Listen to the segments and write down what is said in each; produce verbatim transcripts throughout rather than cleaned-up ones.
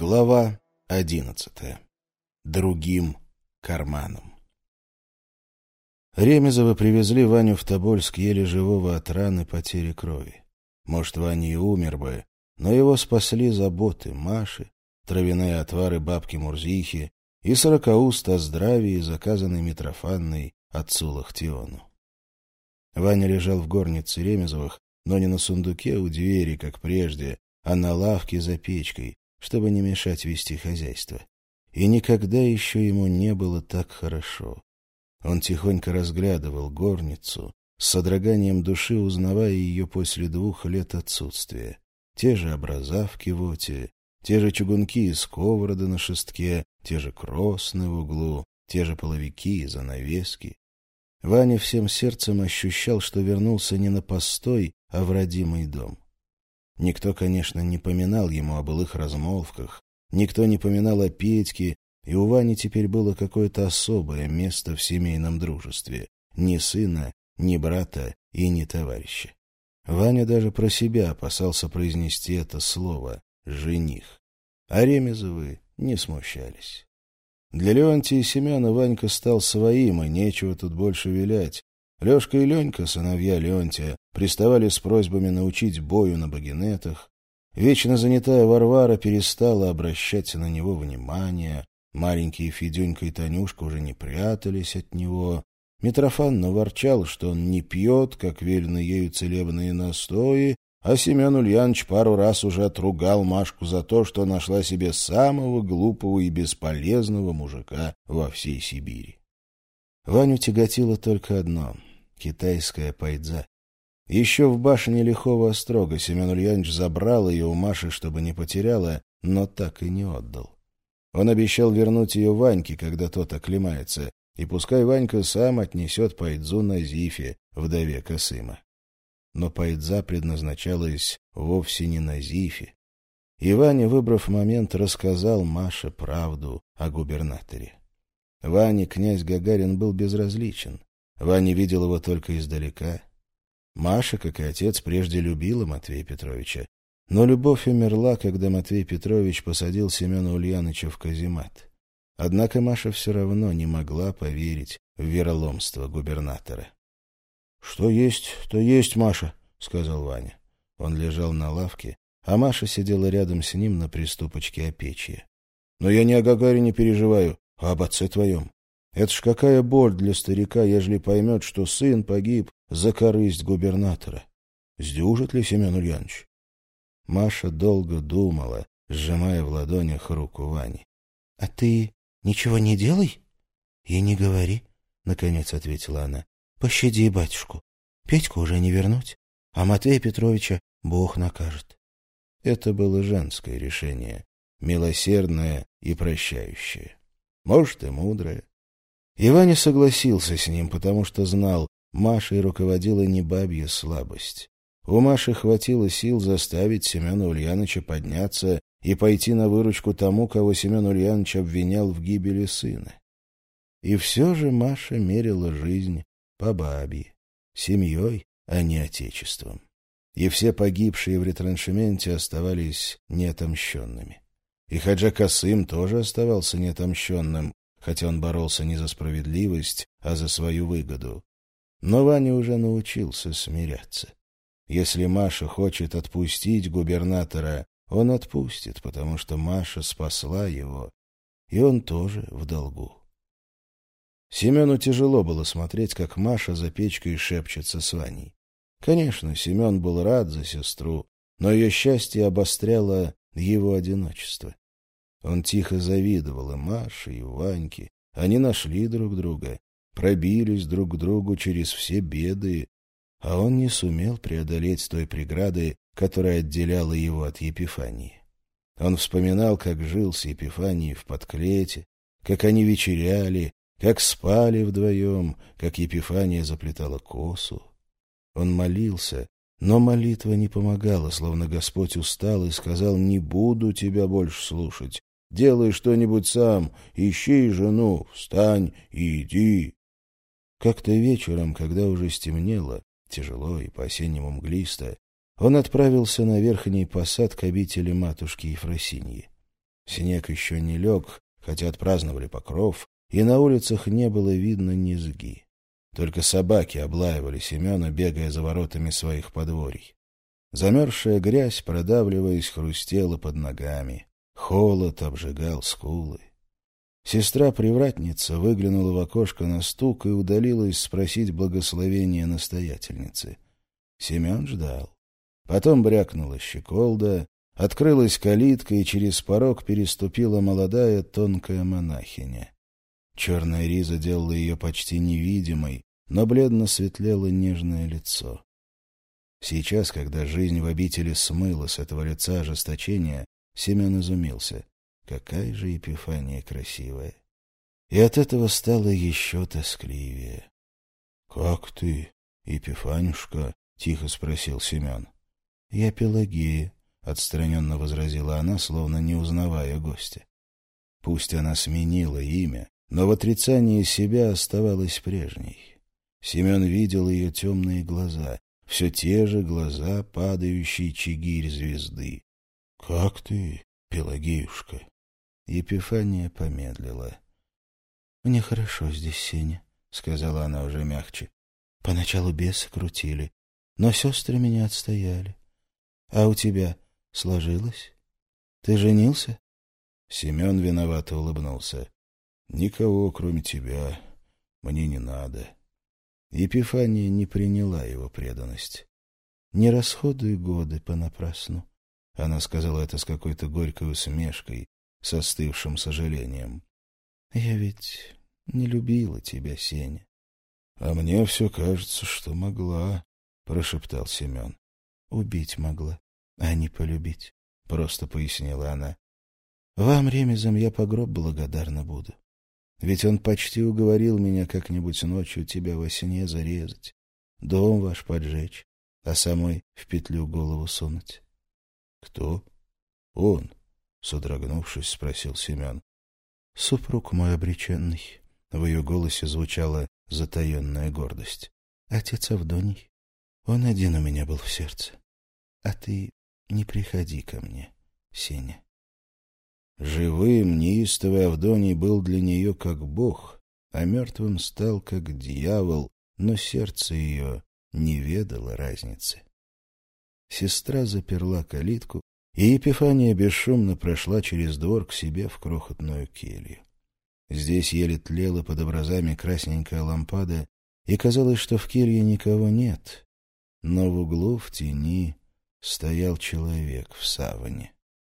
Глава одиннадцатая. Другим карманом. Ремезова привезли Ваню в Тобольск еле живого от раны потери крови. Может, Ваня и умер бы, но его спасли заботы Маши, травяные отвары бабки Мурзихи и сорокауст о здравии, заказанный Митрофанной отцу Лахтиону. Ваня лежал в горнице Ремезовых, но не на сундуке у двери, как прежде, а на лавке за печкой, чтобы не мешать вести хозяйство. И никогда еще ему не было так хорошо. Он тихонько разглядывал горницу, с содроганием души узнавая ее после двух лет отсутствия. Те же образа в кивоте, те же чугунки и сковороды на шестке, те же кросны в углу, те же половики и занавески. Ваня всем сердцем ощущал, что вернулся не на постой, а в родимый дом. Никто, конечно, не поминал ему о былых размолвках, никто не поминал о Петьке, и у Вани теперь было какое-то особое место в семейном дружестве. Ни сына, ни брата и ни товарища. Ваня даже про себя опасался произнести это слово «жених». А Ремезовы не смущались. Для Леонтия и Семена Ванька стал своим, и нечего тут больше вилять. Лешка и Ленька, сыновья Леонтия, приставали с просьбами научить бою на багинетах. Вечно занятая Варвара перестала обращать на него внимание. Маленькие Федюнька и Танюшка уже не прятались от него. Митрофан наворчал, что он не пьет, как велено ею целебные настои, а Семен Ульянович пару раз уже отругал Машку за то, что нашла себе самого глупого и бесполезного мужика во всей Сибири. Ваню тяготило только одно — китайская пайдза. Еще в башне лихого острога Семен Ульянович забрал ее у Маши, чтобы не потеряла, но так и не отдал. Он обещал вернуть ее Ваньке, когда тот оклемается, и пускай Ванька сам отнесет пайдзу Назифе, вдове Косыма. Но пайдза предназначалась вовсе не Назифе. И Ваня, выбрав момент, рассказал Маше правду о губернаторе. Ване князь Гагарин был безразличен. Ваня видел его только издалека. Маша, как и отец, прежде любила Матвея Петровича. Но любовь умерла, когда Матвей Петрович посадил Семена Ульяныча в каземат. Однако Маша все равно не могла поверить в вероломство губернатора. — Что есть, то есть, Маша, — сказал Ваня. Он лежал на лавке, а Маша сидела рядом с ним на приступочке опечья. — Но я не о Гагарине переживаю, а об отце твоем. Это ж какая боль для старика, ежели поймет, что сын погиб за корысть губернатора. Сдюжит ли Семен Ульянович? Маша долго думала, сжимая в ладонях руку Вани. — А ты ничего не делай и не говори, — наконец ответила она. — Пощади батюшку. Петьку уже не вернуть, а Матвея Петровича Бог накажет. Это было женское решение, милосердное и прощающее. Может, и мудрое. И Ваня согласился с ним, потому что знал, Машей руководила не бабья слабость. У Маши хватило сил заставить Семена Ульяновича подняться и пойти на выручку тому, кого Семен Ульянович обвинял в гибели сына. И все же Маша мерила жизнь по бабье, семьей, а не отечеством. И все погибшие в ретраншементе оставались неотомщенными. И Хаджа Косым тоже оставался неотомщенным, хотя он боролся не за справедливость, а за свою выгоду. Но Ваня уже научился смиряться. Если Маша хочет отпустить губернатора, он отпустит, потому что Маша спасла его, и он тоже в долгу. Семену тяжело было смотреть, как Маша за печкой шепчется с Ваней. Конечно, Семен был рад за сестру, но ее счастье обостряло его одиночество. Он тихо завидовал и Маше, и Ваньке. Они нашли друг друга, пробились друг к другу через все беды, а он не сумел преодолеть той преграды, которая отделяла его от Епифании. Он вспоминал, как жил с Епифанией в подклете, как они вечеряли, как спали вдвоем, как Епифания заплетала косу. Он молился, но молитва не помогала, словно Господь устал и сказал: «Не буду тебя больше слушать. Делай что-нибудь сам, ищи жену, встань и иди». Как-то вечером, когда уже стемнело, тяжело и по-осеннему мглисто, он отправился на верхний посад к обители матушки Ефросиньи. Снег еще не лег, хотя отпраздновали Покров, и на улицах не было видно низги. Только собаки облаивали Семена, бегая за воротами своих подворий. Замерзшая грязь, продавливаясь, хрустела под ногами. Холод обжигал скулы. Сестра-привратница выглянула в окошко на стук и удалилась спросить благословения настоятельницы. Семен ждал. Потом брякнула щеколда, открылась калитка, и через порог переступила молодая тонкая монахиня. Черная риза делала ее почти невидимой, но бледно светлело нежное лицо. Сейчас, когда жизнь в обители смыла с этого лица ожесточения, Семен изумился. Какая же Епифания красивая! И от этого стало еще тоскливее. — Как ты, Епифанюшка? — тихо спросил Семен. — Я Пелагея, — отстраненно возразила она, словно не узнавая гостя. Пусть она сменила имя, но в отрицании себя оставалась прежней. Семен видел ее темные глаза, все те же глаза падающей чигирь звезды. — Как ты, Пелагеюшка? Епифания помедлила. — Мне хорошо здесь, Сеня, — сказала она уже мягче. — Поначалу бесы крутили, но сестры меня отстояли. А у тебя сложилось? Ты женился? Семен виновато улыбнулся. — Никого, кроме тебя, мне не надо. Епифания не приняла его преданность. — Не расходуй годы понапрасну. Она сказала это с какой-то горькой усмешкой, с остывшим сожалением. — Я ведь не любила тебя, Сеня. — А мне все кажется, что могла, — прошептал Семен. — Убить могла, а не полюбить, — просто пояснила она. — Вам, ремезом, я по гроб благодарна буду. Ведь он почти уговорил меня как-нибудь ночью тебя во сне зарезать, дом ваш поджечь, а самой в петлю голову сунуть. — Кто? — Он, — содрогнувшись, спросил Семен. — Супруг мой обреченный. В ее голосе звучала затаенная гордость. — Отец Авдоний. Он один у меня был в сердце. А ты не приходи ко мне, Сеня. Живым, неистовый Авдоний был для нее как бог, а мертвым стал как дьявол, но сердце ее не ведало разницы. Сестра заперла калитку, и Епифания бесшумно прошла через двор к себе в крохотную келью. Здесь еле тлела под образами красненькая лампада, и казалось, что в келье никого нет, но в углу в тени стоял человек в саване.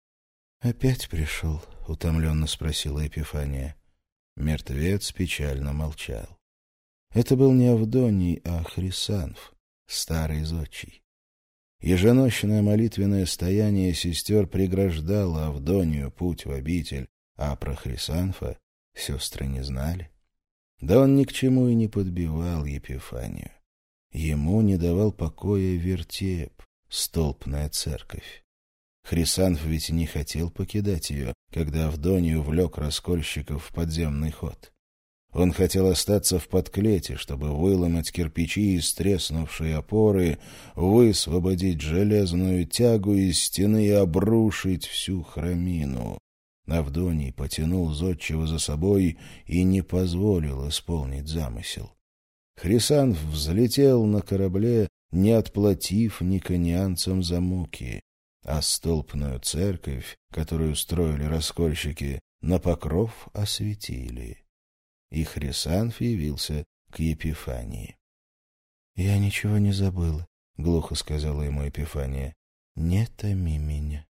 «Опять пришел?» — утомленно спросила Епифания. Мертвец печально молчал. Это был не Авдоний, а Хрисанф, старый зодчий. Еженощное молитвенное стояние сестер преграждало Авдонию путь в обитель, а про Хрисанфа сестры не знали. Да он ни к чему и не подбивал Епифанию. Ему не давал покоя вертеп, столпная церковь. Хрисанф ведь не хотел покидать ее, когда Авдонию влек раскольщиков в подземный ход. Он хотел остаться в подклете, чтобы выломать кирпичи из треснувшей опоры, высвободить железную тягу из стены и обрушить всю храмину. Авдоний потянул зодчего за собой и не позволил исполнить замысел. Хрисанф взлетел на корабле, не отплатив никонианцам за муки, а столпную церковь, которую строили раскольщики, на покров осветили. И Хрисанф явился к Епифании. — Я ничего не забыла, — глухо сказала ему Епифания. — Не томи меня.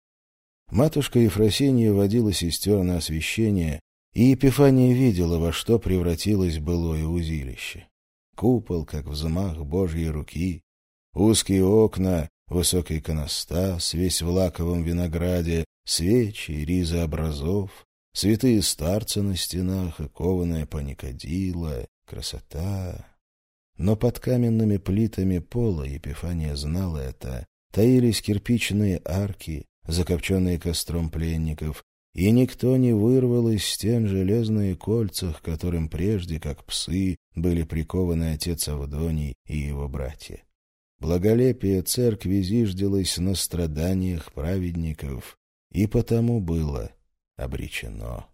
Матушка Ефросинья водила сестер на освящение, и Епифания видела, во что превратилось былое узилище. Купол, как взмах Божьей руки, узкие окна, высокий иконостас, весь в лаковом винограде, свечи, ризы образов, святые старцы на стенах и кованая паникадила, красота. Но под каменными плитами пола, Епифания знала это, таились кирпичные арки, закопченные костром пленников, и никто не вырвал из стен железные кольца, к которым прежде, как псы, были прикованы отец Авдоний и его братья. Благолепие церкви зиждилось на страданиях праведников, и потому было обречено.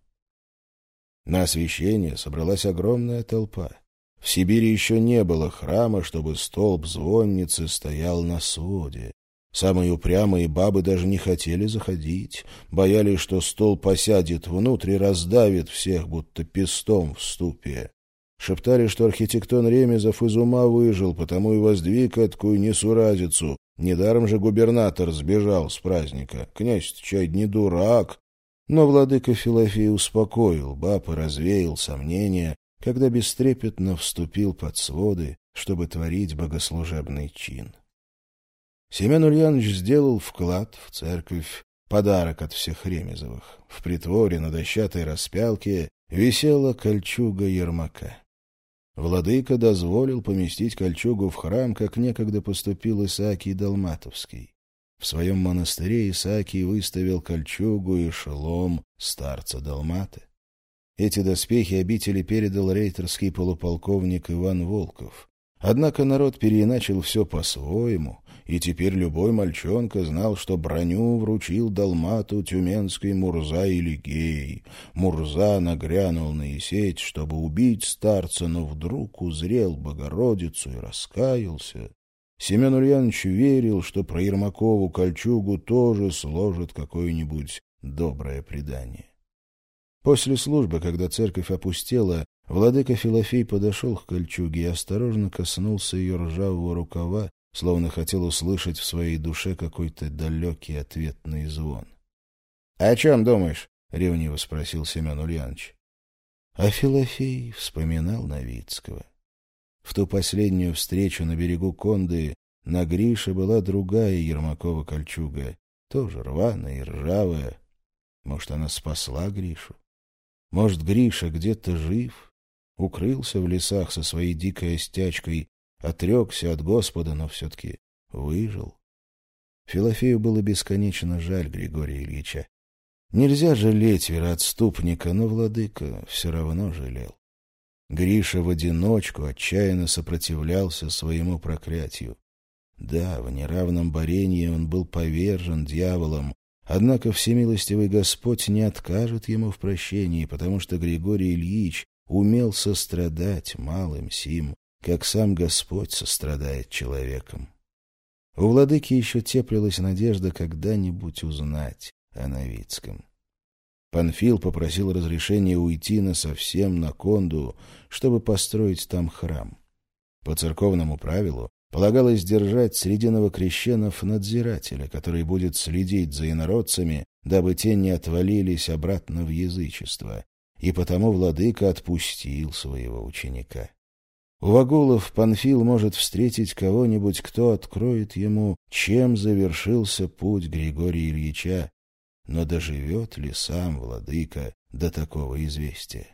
На освящение собралась огромная толпа. В Сибири еще не было храма, чтобы столб звонницы стоял на своде. Самые упрямые бабы даже не хотели заходить, боялись, что столб осядет внутрь и раздавит всех, будто пестом в ступе. Шептали, что архитектон Ремезов из ума выжил, потому и воздвиг эткую несуразицу. Недаром же губернатор сбежал с праздника. Князь-то чай не дурак. Но владыка Филофей успокоил баб и развеял сомнения, когда бестрепетно вступил под своды, чтобы творить богослужебный чин. Семен Ульянович сделал вклад в церковь, подарок от всех Ремезовых. В притворе на дощатой распялке висела кольчуга Ермака. Владыка дозволил поместить кольчугу в храм, как некогда поступил Исаакий Далматовский. В своем монастыре Исаакий выставил кольчугу и шелом старца Далматы. Эти доспехи обители передал рейтерский полуполковник Иван Волков. Однако народ переиначил все по-своему, и теперь любой мальчонка знал, что броню вручил Далмату тюменский Мурза Илигей. Мурза нагрянул на Исеть, чтобы убить старца, но вдруг узрел Богородицу и раскаялся. Семен Ульянович верил, что про Ермакову кольчугу тоже сложит какое-нибудь доброе предание. После службы, когда церковь опустела, владыка Филофей подошел к кольчуге и осторожно коснулся ее ржавого рукава, словно хотел услышать в своей душе какой-то далекий ответный звон. — О чем думаешь? — ревниво спросил Семен Ульянович. А Филофей вспоминал Новицкого. В ту последнюю встречу на берегу Конды на Грише была другая Ермакова кольчуга, тоже рваная и ржавая. Может, она спасла Гришу? Может, Гриша где-то жив, укрылся в лесах со своей дикой остячкой, отрекся от Господа, но все-таки выжил? Филофею было бесконечно жаль Григория Ильича. Нельзя жалеть вероотступника, но владыка все равно жалел. Гриша в одиночку отчаянно сопротивлялся своему проклятию. Да, в неравном борении он был повержен дьяволом, однако всемилостивый Господь не откажет ему в прощении, потому что Григорий Ильич умел сострадать малым сим, как сам Господь сострадает человеком. У владыки еще теплилась надежда когда-нибудь узнать о Новицком. Панфил попросил разрешения уйти насовсем на Конду, чтобы построить там храм. По церковному правилу полагалось держать среди новокрещенов надзирателя, который будет следить за инородцами, дабы те не отвалились обратно в язычество, и потому владыка отпустил своего ученика. У вагулов Панфил может встретить кого-нибудь, кто откроет ему, чем завершился путь Григория Ильича, но доживет ли сам владыка до такого известия?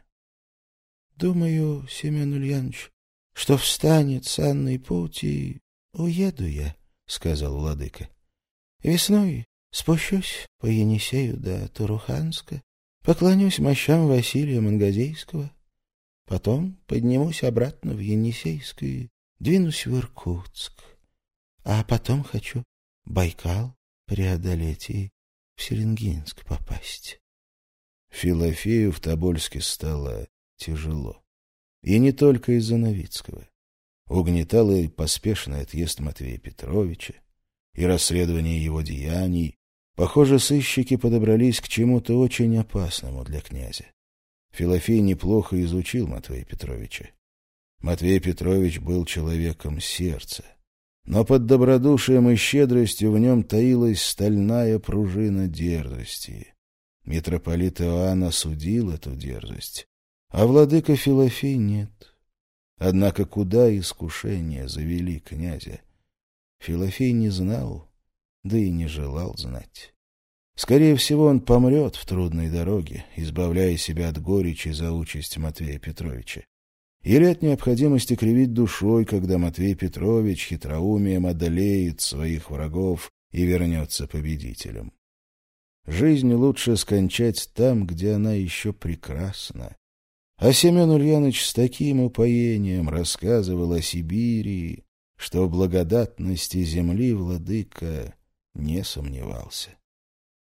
— Думаю, Семен Ульянович, что встанет санный путь, и уеду я, — сказал владыка. — Весной спущусь по Енисею до Туруханска, поклонюсь мощам Василия Мангазейского, потом поднимусь обратно в Енисейск и двинусь в Иркутск, а потом хочу Байкал преодолеть и в Селенгинск попасть. Филофею в Тобольске стало тяжело. И не только из-за Новицкого. Угнетал и поспешный отъезд Матвея Петровича, и расследование его деяний. Похоже, сыщики подобрались к чему-то очень опасному для князя. Филофей неплохо изучил Матвея Петровича. Матвей Петрович был человеком сердца. Но под добродушием и щедростью в нем таилась стальная пружина дерзости. Митрополит Иоанн осудил эту дерзость, а владыка Филофей нет. Однако куда искушения завели князя? Филофей не знал, да и не желал знать. Скорее всего, он помрет в трудной дороге, избавляя себя от горечи за участь Матвея Петровича. Или от необходимости кривить душой, когда Матвей Петрович хитроумием одолеет своих врагов и вернется победителем. Жизнь лучше скончать там, где она еще прекрасна. А Семен Ульянович с таким упоением рассказывал о Сибири, что в благодатности земли владыка не сомневался.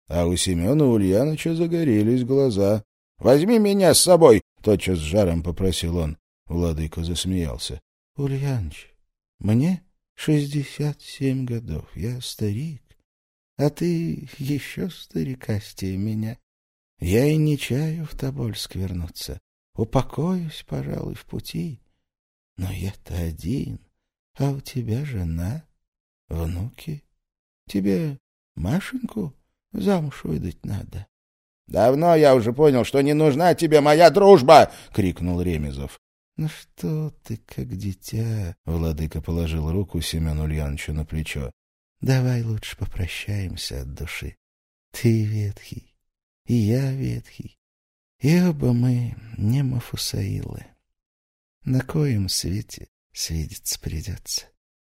А у Семена Ульяныча загорелись глаза. — Возьми меня с собой! — тотчас с жаром попросил он. Владыка засмеялся. — Ульяныч, мне шестьдесят семь годов, я старик, а ты еще старикастее меня. Я и не чаю в Тобольск вернуться, упокоюсь, пожалуй, в пути. Но я-то один, а у тебя жена, внуки. Тебе Машеньку замуж выдать надо. — Давно я уже понял, что не нужна тебе моя дружба! — крикнул Ремезов. — Ну что ты, как дитя? — владыка положил руку Семену Ульяновичу на плечо. — Давай лучше попрощаемся от души. Ты ветхий, и я ветхий, и оба мы не Мафусаилы. На коем свете свидеться придется.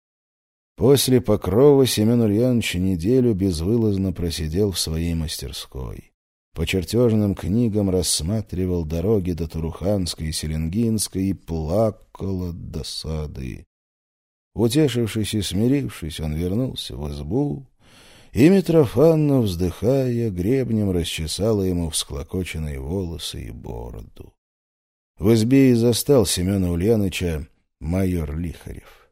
После покрова Семен Ульянович неделю безвылазно просидел в своей мастерской. По чертежным книгам рассматривал дороги до Туруханской и Селенгинской и плакал от досады. Утешившись и смирившись, он вернулся в избу, и Митрофанна, вздыхая, гребнем расчесала ему всклокоченные волосы и бороду. В избе и застал Семена Ульяныча майор Лихарев.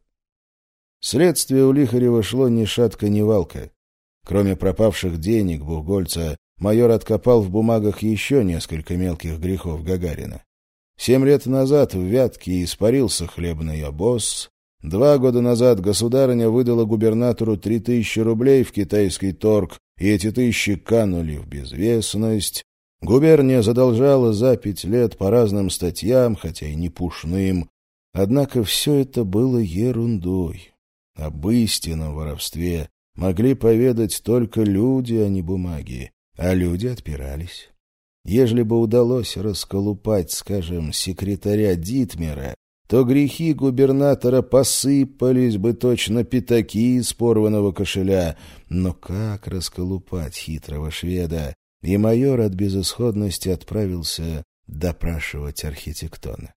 Следствие у Лихарева шло ни шатко, ни валко. Кроме пропавших денег Бухгольца, майор откопал в бумагах еще несколько мелких грехов Гагарина. Семь лет назад в Вятке испарился хлебный обоз. Два года назад государыня выдала губернатору три тысячи рублей в китайский торг, и эти тысячи канули в безвестность. Губерния задолжала за пять лет по разным статьям, хотя и не пушным. Однако все это было ерундой. Об истинном воровстве могли поведать только люди, а не бумаги, а люди отпирались. Ежели бы удалось расколупать, скажем, секретаря Дитмера, то грехи губернатора посыпались бы точно пятаки из порванного кошеля. Но как расколупать хитрого шведа? И майор от безысходности отправился допрашивать архитектона.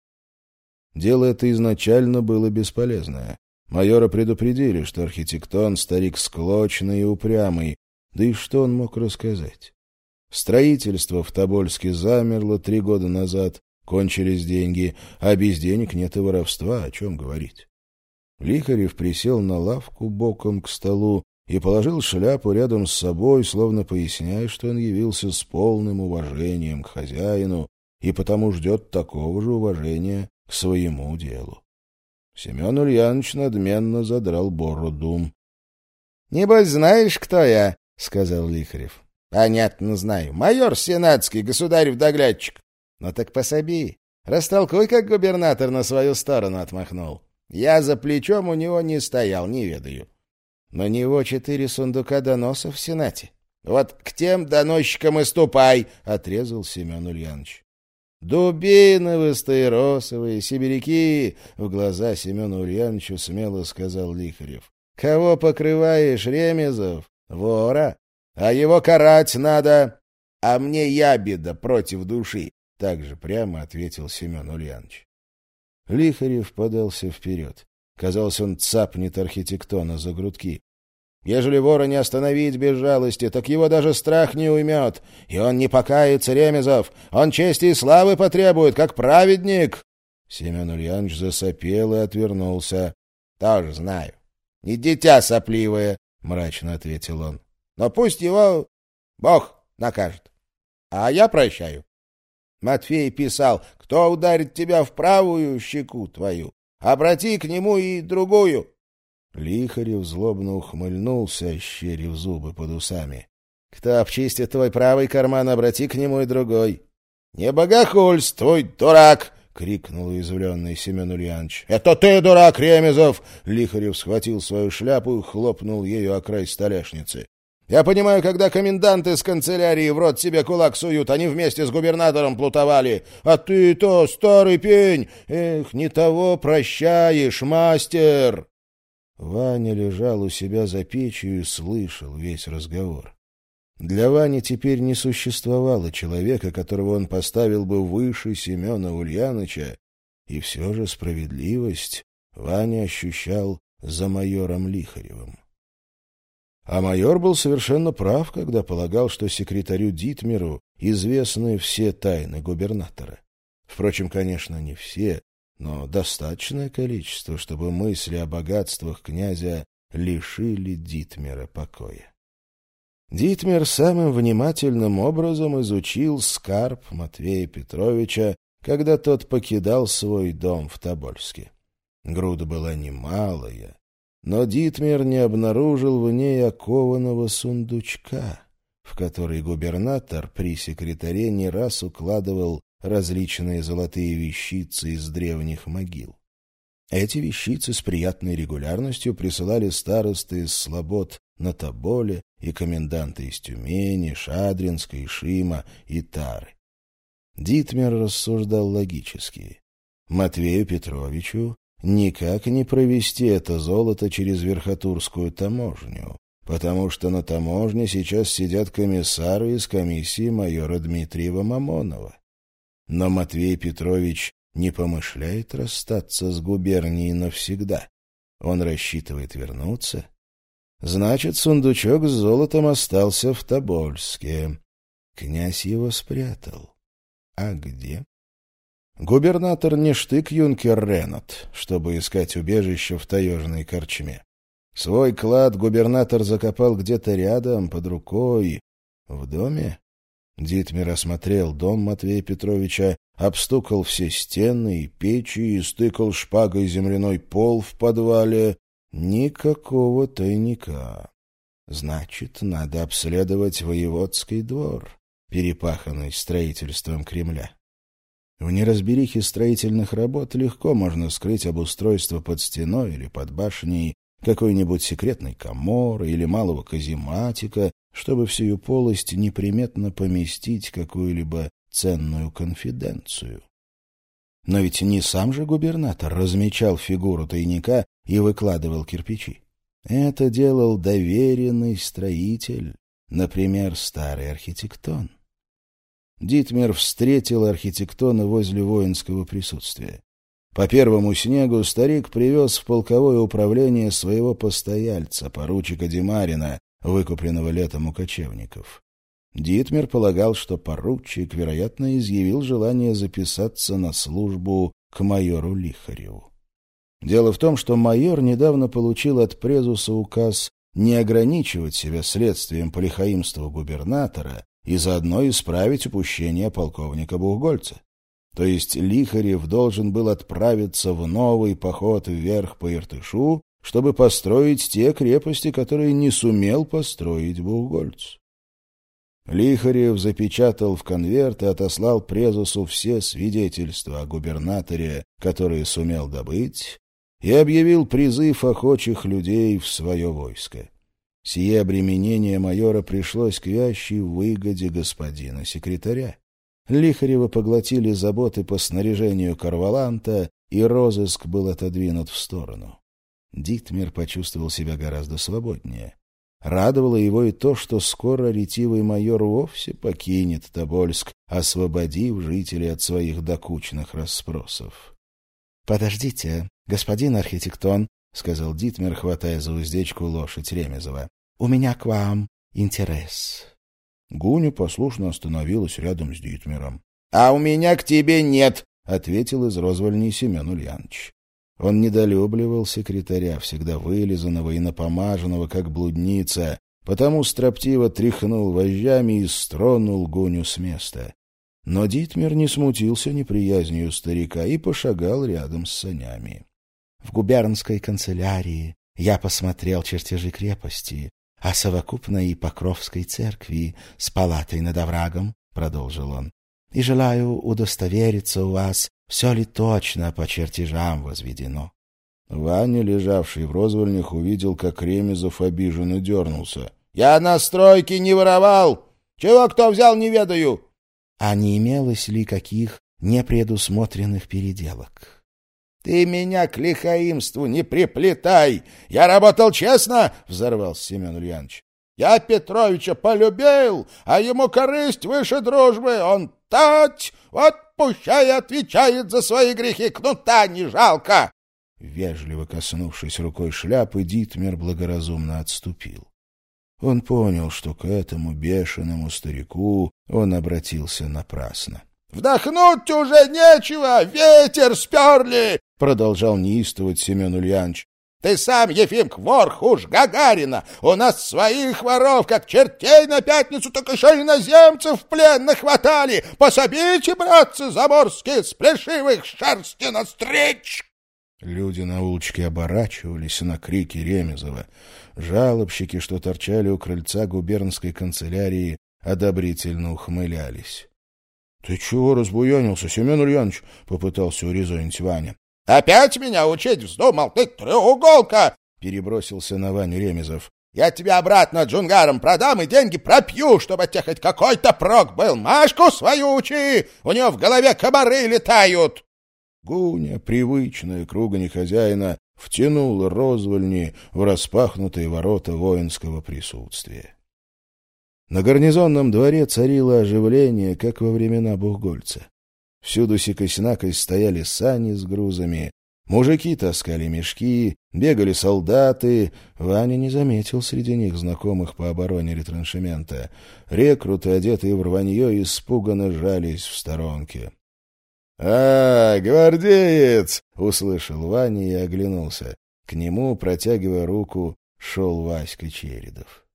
Дело это изначально было бесполезное. Майора предупредили, что архитектон — старик склочный и упрямый, да и что он мог рассказать? Строительство в Тобольске замерло три года назад, кончились деньги, а без денег нет и воровства, о чем говорить. Лихарев присел на лавку боком к столу и положил шляпу рядом с собой, словно поясняя, что он явился с полным уважением к хозяину и потому ждет такого же уважения к своему делу. Семен Ульянович надменно задрал бороду. — Небось, знаешь, кто я? — сказал Лихарев. — Понятно, знаю. Майор сенатский, государев доглядчик. Ну так пособи. Растолкуй, как губернатор на свою сторону отмахнул. Я за плечом у него не стоял, не ведаю. На него четыре сундука доносов в Сенате. Вот к тем доносчикам и ступай, — отрезал Семен Ульянович. «Дубины вы стаиросовые, сибиряки!» — в глаза Семену Ульяновичу смело сказал Лихарев. «Кого покрываешь, Ремезов? Вора? А его карать надо! А мне ябеда против души!» — также прямо ответил Семен Ульянович. Лихарев подался вперед. Казалось, он цапнет архитектона за грудки. Ежели вора не остановить без жалости, так его даже страх не уймет. И он не покается, Ремезов. Он чести и славы потребует, как праведник. Семен Ульянович засопел и отвернулся. — Тоже знаю. Не дитя сопливое, — мрачно ответил он. — Но пусть его Бог накажет. А я прощаю. Матфей писал: кто ударит тебя в правую щеку твою, обрати к нему и другую. Лихарев злобно ухмыльнулся, ощерив зубы под усами. — Кто обчистит твой правый карман, обрати к нему и другой. — Не богохульствуй, дурак! — крикнул уязвленный Семен Ульянович. — Это ты, дурак, Ремезов! Лихарев схватил свою шляпу и хлопнул ею о край столешницы. — Я понимаю, когда коменданты с канцелярии в рот себе кулак суют, они вместе с губернатором плутовали. А ты-то, старый пень, эх, не того прощаешь, мастер! Ваня лежал у себя за печью и слышал весь разговор. Для Вани теперь не существовало человека, которого он поставил бы выше Семена Ульяныча, и все же справедливость Ваня ощущал за майором Лихаревым. А майор был совершенно прав, когда полагал, что секретарю Дитмеру известны все тайны губернатора. Впрочем, конечно, не все, но достаточное количество, чтобы мысли о богатствах князя лишили Дитмера покоя. Дитмер самым внимательным образом изучил скарб Матвея Петровича, когда тот покидал свой дом в Тобольске. Груда была немалая, но Дитмер не обнаружил в ней окованного сундучка, в который губернатор при секретаре не раз укладывал различные золотые вещицы из древних могил. Эти вещицы с приятной регулярностью присылали старосты из слобод на Тоболе и коменданты из Тюмени, Шадринска, Ишима и Тары. Дитмер рассуждал логически. Матвею Петровичу никак не провести это золото через Верхотурскую таможню, потому что на таможне сейчас сидят комиссары из комиссии майора Дмитриева-Мамонова. Но Матвей Петрович не помышляет расстаться с губернией навсегда. Он рассчитывает вернуться. Значит, сундучок с золотом остался в Тобольске. Князь его спрятал. А где? Губернатор не штык-юнкер Ренат, чтобы искать убежище в таежной корчме. Свой клад губернатор закопал где-то рядом, под рукой. В доме? Дитмер осмотрел дом Матвея Петровича, обстукал все стены и печи и стыкал шпагой земляной пол в подвале. Никакого тайника. Значит, надо обследовать воеводский двор, перепаханный строительством Кремля. В неразберихе строительных работ легко можно скрыть обустройство под стеной или под башней какой-нибудь секретной каморы или малого казематика, чтобы в сию полость неприметно поместить какую-либо ценную конфиденцию. Но ведь не сам же губернатор размечал фигуру тайника и выкладывал кирпичи. Это делал доверенный строитель, например, старый архитектон. Дитмер встретил архитектона возле воинского присутствия. По первому снегу старик привез в полковое управление своего постояльца, поручика Демарина, выкупленного летом у кочевников. Дитмер полагал, что поручик, вероятно, изъявил желание записаться на службу к майору Лихареву. Дело в том, что майор недавно получил от презуса указ не ограничивать себя следствием по лихаимству губернатора и заодно исправить упущение полковника Бухгольца. То есть Лихарев должен был отправиться в новый поход вверх по Иртышу, чтобы построить те крепости, которые не сумел построить Бухгольц. Лихарев запечатал в конверт и отослал презусу все свидетельства о губернаторе, которые сумел добыть, и объявил призыв охочих людей в свое войско. Сие обременение майора пришлось к вящей выгоде господина секретаря. Лихарева поглотили заботы по снаряжению Карваланта, и розыск был отодвинут в сторону. Дитмер почувствовал себя гораздо свободнее. Радовало его и то, что скоро ретивый майор вовсе покинет Тобольск, освободив жителей от своих докучных расспросов. — Подождите, господин архитектон, — сказал Дитмер, хватая за уздечку лошадь Ремезова. — У меня к вам интерес. Гуня послушно остановилась рядом с Дитмером. — А у меня к тебе нет, — ответил из розвольни Семен Ульянович. Он недолюбливал секретаря, всегда вылизанного и напомаженного, как блудница, потому строптиво тряхнул вожжами и стронул Гуню с места. Но Дитмер не смутился неприязнью старика и пошагал рядом с санями. В губернской канцелярии я посмотрел чертежи крепости, а совокупно и Покровской церкви с палатой над оврагом, — продолжил он, — и желаю удостовериться у вас, все ли точно по чертежам возведено. Ваня, лежавший в розвольнях, увидел, как Ремезов обиженно дернулся. — Я на стройке не воровал! Чего кто взял, не ведаю! — А не имелось ли каких непредусмотренных переделок? — Ты меня к лихаимству не приплетай! Я работал честно! — взорвался Семен Ульянович. — Я Петровича полюбил, а ему корысть выше дружбы. Он тать, вот пущай отвечает за свои грехи, кнута не жалко. Вежливо коснувшись рукой шляпы, Дитмер благоразумно отступил. Он понял, что к этому бешеному старику он обратился напрасно. — Вдохнуть уже нечего, ветер сперли! — продолжал неистовать Семен Ульянович. — Ты сам, Ефимк, вор хуже Гагарина. У нас своих воров, как чертей на пятницу, так еще иноземцев в плен нахватали. Пособите, братцы заморские, с плешивых шерсти настричь! Люди на улочке оборачивались на крики Ремезова. Жалобщики, что торчали у крыльца губернской канцелярии, одобрительно ухмылялись. — Ты чего разбуянился, Семен Ульянович? — попытался урезонить Ваня. — Опять меня учить вздумал, ты треуголка! — перебросился на Ваню Ремезов. — Я тебя обратно джунгарам продам и деньги пропью, чтобы от тебя хоть какой-то прок был. Машку свою учи, у нее в голове комары летают. Гуня, привычная к ругани хозяина, втянула розвольни в распахнутые ворота воинского присутствия. На гарнизонном дворе царило оживление, как во времена Бухгольца. Всюду сикость-накость стояли сани с грузами, мужики таскали мешки, бегали солдаты. Ваня не заметил среди них знакомых по обороне ретраншемента. Рекруты, одетые в рванье, испуганно жались в сторонке. — А, гвардеец! — услышал Ваня и оглянулся. К нему, протягивая руку, шел Васька Чередов.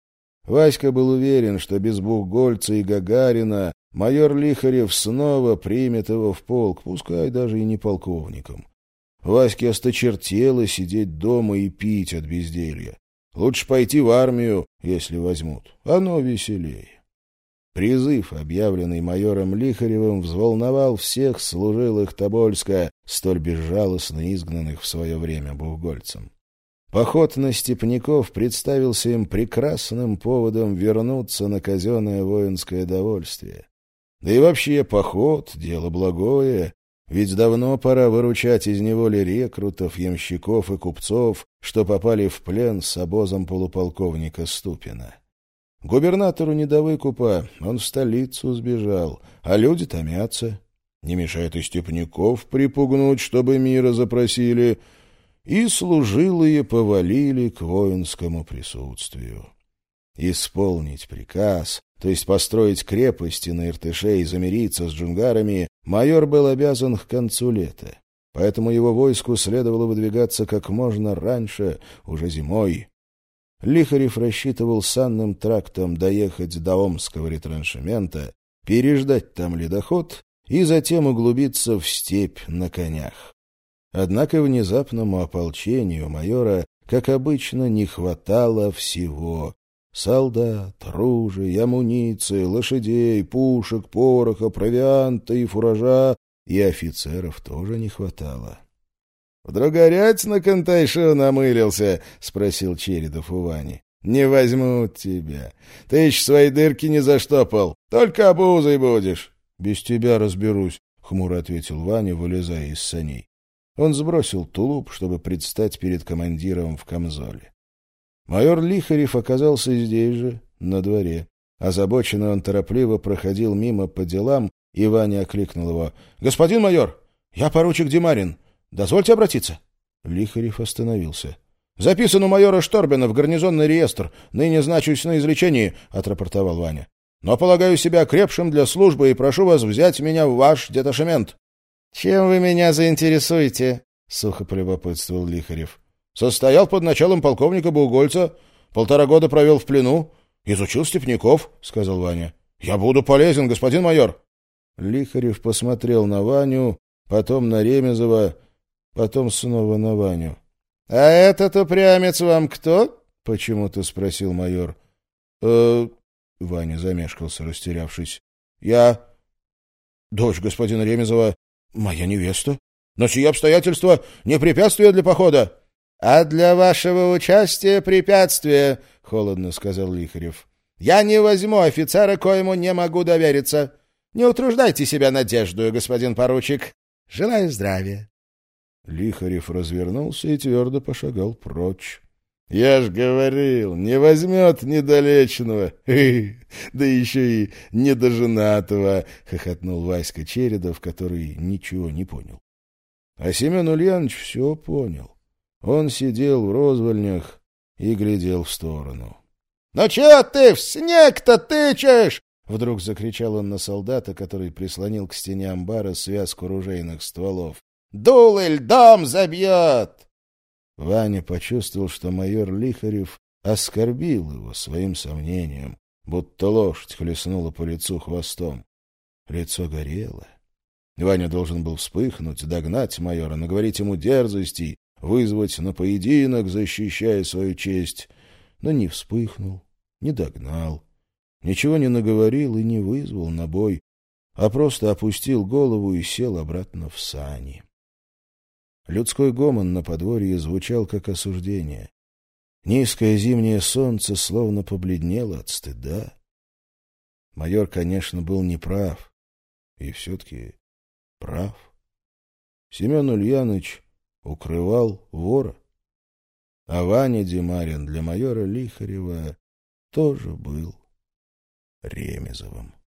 Васька был уверен, что без Бухгольца и Гагарина майор Лихарев снова примет его в полк, пускай даже и не полковником. Ваське осточертело сидеть дома и пить от безделья. Лучше пойти в армию, если возьмут. Оно веселее. Призыв, объявленный майором Лихаревым, взволновал всех служилых Тобольска, столь безжалостно изгнанных в свое время Бухгольцем. Поход на степняков представился им прекрасным поводом вернуться на казенное воинское довольствие. Да и вообще поход — дело благое, ведь давно пора выручать из неволи рекрутов, ямщиков и купцов, что попали в плен с обозом полуполковника Ступина. Губернатору не до выкупа, он в столицу сбежал, а люди томятся. Не мешает и степняков припугнуть, чтобы мира запросили, и служилые повалили к воинскому присутствию. Исполнить приказ, то есть построить крепости на Иртыше и замириться с джунгарами, майор был обязан к концу лета, поэтому его войску следовало выдвигаться как можно раньше, уже зимой. Лихарев рассчитывал санным трактом доехать до Омского ретраншемента, переждать там ледоход и затем углубиться в степь на конях. Однако внезапному ополчению майора, как обычно, не хватало всего: солдат, ружей, амуниции, лошадей, пушек, пороха, провианта и фуража, и офицеров тоже не хватало. — Вдруг орять на Кантайшу намылился? — спросил Чередов у Вани. — Не возьмут тебя. Ты еще свои дырки не заштопал. Только обузой будешь. — Без тебя разберусь, — хмуро ответил Ваня, вылезая из саней. Он сбросил тулуп, чтобы предстать перед командиром в камзоле. Майор Лихарев оказался здесь же, на дворе. Озабоченный он торопливо проходил мимо по делам, и Ваня окликнул его. — Господин майор, я поручик Демарин. Дозвольте обратиться. Лихарев остановился. — Записан у майора Шторбина в гарнизонный реестр. Ныне значусь на излечении, — отрапортовал Ваня. — Но полагаю себя крепшим для службы и прошу вас взять меня в ваш деташемент. — Чем вы меня заинтересуете? — сухо полюбопытствовал Лихарев. — Состоял под началом полковника Бухгольца, полтора года провел в плену, изучил степняков, — сказал Ваня. — Я буду полезен, господин майор. Лихарев посмотрел на Ваню, потом на Ремезова, потом снова на Ваню. — А этот упрямец вам кто? — почему-то спросил майор. «Э — Ваня замешкался, растерявшись. — Я... дочь господина Ремезова, моя невеста. Но сие обстоятельства не препятствие для похода. — А для вашего участия препятствие, — холодно сказал Лихарев. — Я не возьму офицера, коему не могу довериться. Не утруждайте себя надеждою, господин поручик. Желаю здравия. Лихарев развернулся и твердо пошагал прочь. — Я ж говорил, не возьмет недолеченного, да еще и недоженатого, — хохотнул Васька Чередов, который ничего не понял. А Семен Ульянович все понял. Он сидел в розвольнях и глядел в сторону. «Ну чё ты в снег-то тычешь?» Вдруг закричал он на солдата, который прислонил к стене амбара связку ружейных стволов. «Дулы льдом забьет!» Ваня почувствовал, что майор Лихарев оскорбил его своим сомнением, будто лошадь хлестнула по лицу хвостом. Лицо горело. Ваня должен был вспыхнуть, догнать майора, наговорить ему дерзостей, вызвать на поединок, защищая свою честь. Но не вспыхнул, не догнал, ничего не наговорил и не вызвал на бой, а просто опустил голову и сел обратно в сани. Людской гомон на подворье звучал как осуждение. Низкое зимнее солнце словно побледнело от стыда. Майор, конечно, был неправ, и все-таки прав. Семен Ульяныч укрывал вора, а Ваня Демарин для майора Лихарева тоже был Ремезовым.